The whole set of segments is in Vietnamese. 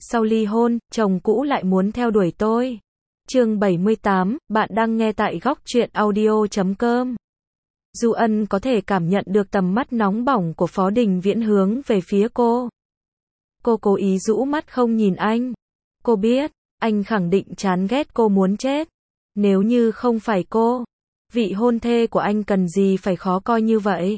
sau ly hôn, chồng cũ lại muốn theo đuổi tôi. Chương 78, bạn đang nghe tại góc truyện audio.com. Du Ân có thể cảm nhận được tầm mắt nóng bỏng của Phó Đình Viễn hướng về phía cô. Cô cố ý rũ mắt không nhìn anh. Cô biết, anh khẳng định chán ghét cô muốn chết. Nếu như không phải cô, vị hôn thê của anh cần gì phải khó coi như vậy.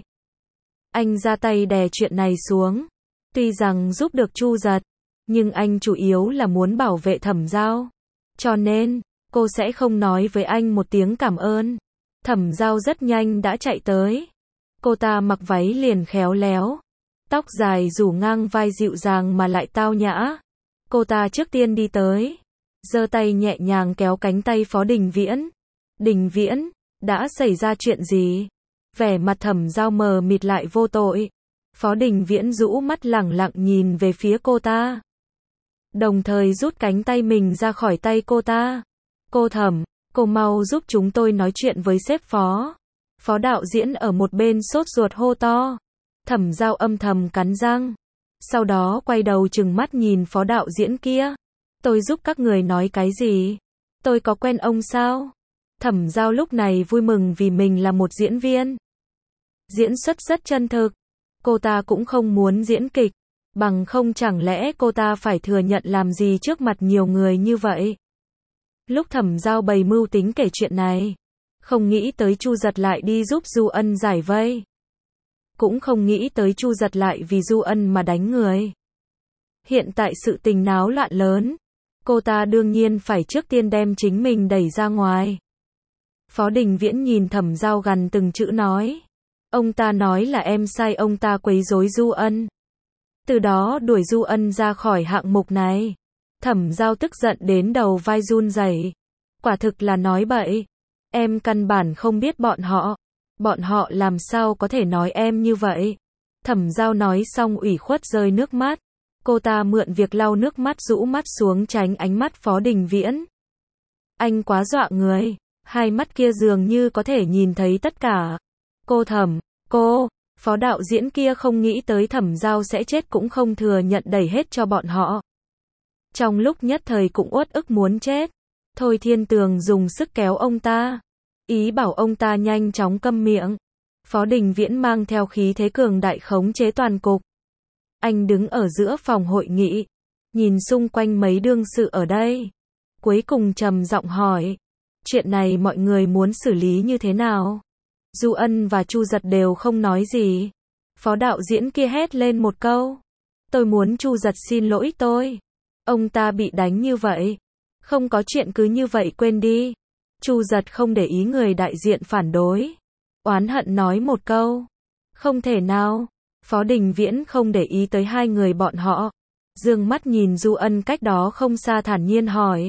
Anh ra tay đè chuyện này xuống. Tuy rằng giúp được Chu Giật, nhưng anh chủ yếu là muốn bảo vệ Thẩm Giao. Cho nên, cô sẽ không nói với anh một tiếng cảm ơn. Thẩm Giao rất nhanh đã chạy tới. Cô ta mặc váy liền khéo léo, tóc dài rủ ngang vai dịu dàng mà lại tao nhã. Cô ta trước tiên đi tới, giơ tay nhẹ nhàng kéo cánh tay Phó Đình Viễn. Đình Viễn, đã xảy ra chuyện gì? Vẻ mặt Thẩm Giao mờ mịt lại vô tội. Phó Đình Viễn rũ mắt lẳng lặng nhìn về phía cô ta, đồng thời rút cánh tay mình ra khỏi tay cô ta. Cô Thẩm, cô mau giúp chúng tôi nói chuyện với sếp Phó. Phó đạo diễn ở một bên sốt ruột hô to. Thẩm Giao âm thầm cắn răng, sau đó quay đầu trừng mắt nhìn Phó đạo diễn kia. Tôi giúp các người nói cái gì? Tôi có quen ông sao? Thẩm Giao lúc này vui mừng vì mình là một diễn viên. Diễn xuất rất chân thực. Cô ta cũng không muốn diễn kịch, bằng không chẳng lẽ cô ta phải thừa nhận làm gì trước mặt nhiều người như vậy. Lúc Thẩm Giao bày mưu tính kể chuyện này, không nghĩ tới Chu Giật lại đi giúp Du Ân giải vây. Cũng không nghĩ tới Chu Giật lại vì Du Ân mà đánh người. Hiện tại sự tình náo loạn lớn, cô ta đương nhiên phải trước tiên đem chính mình đẩy ra ngoài. Phó Đình Viễn nhìn Thẩm Giao gằn từng chữ nói. Ông ta nói là em sai ông ta quấy rối Du Ân, từ đó đuổi Du Ân ra khỏi hạng mục này. Thẩm Giao tức giận đến đầu vai run rẩy. Quả thực là nói bậy. Em căn bản không biết bọn họ. Bọn họ làm sao có thể nói em như vậy? Thẩm Giao nói xong ủy khuất rơi nước mắt. Cô ta mượn việc lau nước mắt rũ mắt xuống tránh ánh mắt Phó Đình Viễn. Anh quá dọa người. Hai mắt kia dường như có thể nhìn thấy tất cả. Cô Thẩm, cô, Phó đạo diễn kia không nghĩ tới Thẩm Giao sẽ chết cũng không thừa nhận đẩy hết cho bọn họ. Trong lúc nhất thời cũng uất ức muốn chết. Thôi Thiên Tường dùng sức kéo ông ta, ý bảo ông ta nhanh chóng câm miệng. Phó Đình Viễn mang theo khí thế cường đại khống chế toàn cục. Anh đứng ở giữa phòng hội nghị, nhìn xung quanh mấy đương sự ở đây. Cuối cùng trầm giọng hỏi, chuyện này mọi người muốn xử lý như thế nào? Du Ân và Chu Giật đều không nói gì. Phó đạo diễn kia hét lên một câu. Tôi muốn Chu Giật xin lỗi tôi. Ông ta bị đánh như vậy. Không có chuyện cứ như vậy quên đi. Chu Giật không để ý người đại diện phản đối. Oán hận nói một câu. Không thể nào. Phó Đình Viễn không để ý tới hai người bọn họ. Dương mắt nhìn Du Ân cách đó không xa thản nhiên hỏi.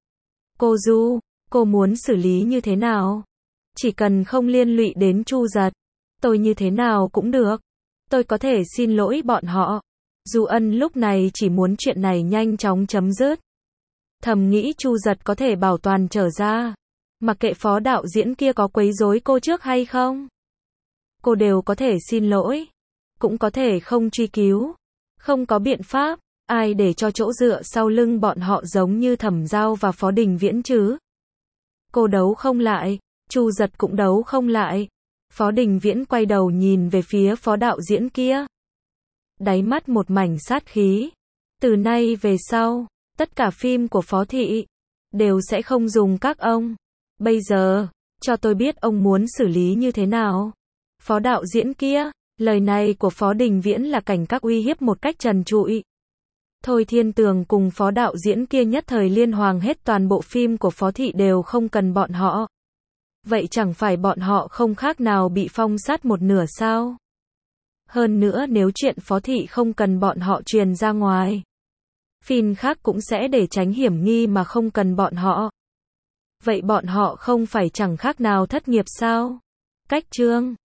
Cô Du, cô muốn xử lý như thế nào? Chỉ cần không liên lụy đến Chu Giật, tôi như thế nào cũng được. Tôi có thể xin lỗi bọn họ. Du Ân lúc này chỉ muốn chuyện này nhanh chóng chấm dứt. Thầm nghĩ Chu Giật có thể bảo toàn trở ra. Mặc kệ Phó đạo diễn kia có quấy rối cô trước hay không, cô đều có thể xin lỗi. Cũng có thể không truy cứu. Không có biện pháp, ai để cho chỗ dựa sau lưng bọn họ giống như Thẩm Giao và Phó Đình Viễn chứ? Cô đấu không lại, Chu Giật cũng đấu không lại. Phó Đình Viễn quay đầu nhìn về phía Phó đạo diễn kia. Đáy mắt một mảnh sát khí. Từ nay về sau, tất cả phim của Phó thị đều sẽ không dùng các ông. Bây giờ, cho tôi biết ông muốn xử lý như thế nào. Phó đạo diễn kia, lời này của Phó Đình Viễn là cảnh các uy hiếp một cách trần trụi. Thôi Thiên Tường cùng Phó đạo diễn kia nhất thời liên hoàng hết toàn bộ phim của Phó thị đều không cần bọn họ. Vậy chẳng phải bọn họ không khác nào bị phong sát một nửa sao? Hơn nữa nếu chuyện Phó thị không cần bọn họ truyền ra ngoài, phim khác cũng sẽ để tránh hiểm nghi mà không cần bọn họ. Vậy bọn họ không phải chẳng khác nào thất nghiệp sao? Cách chương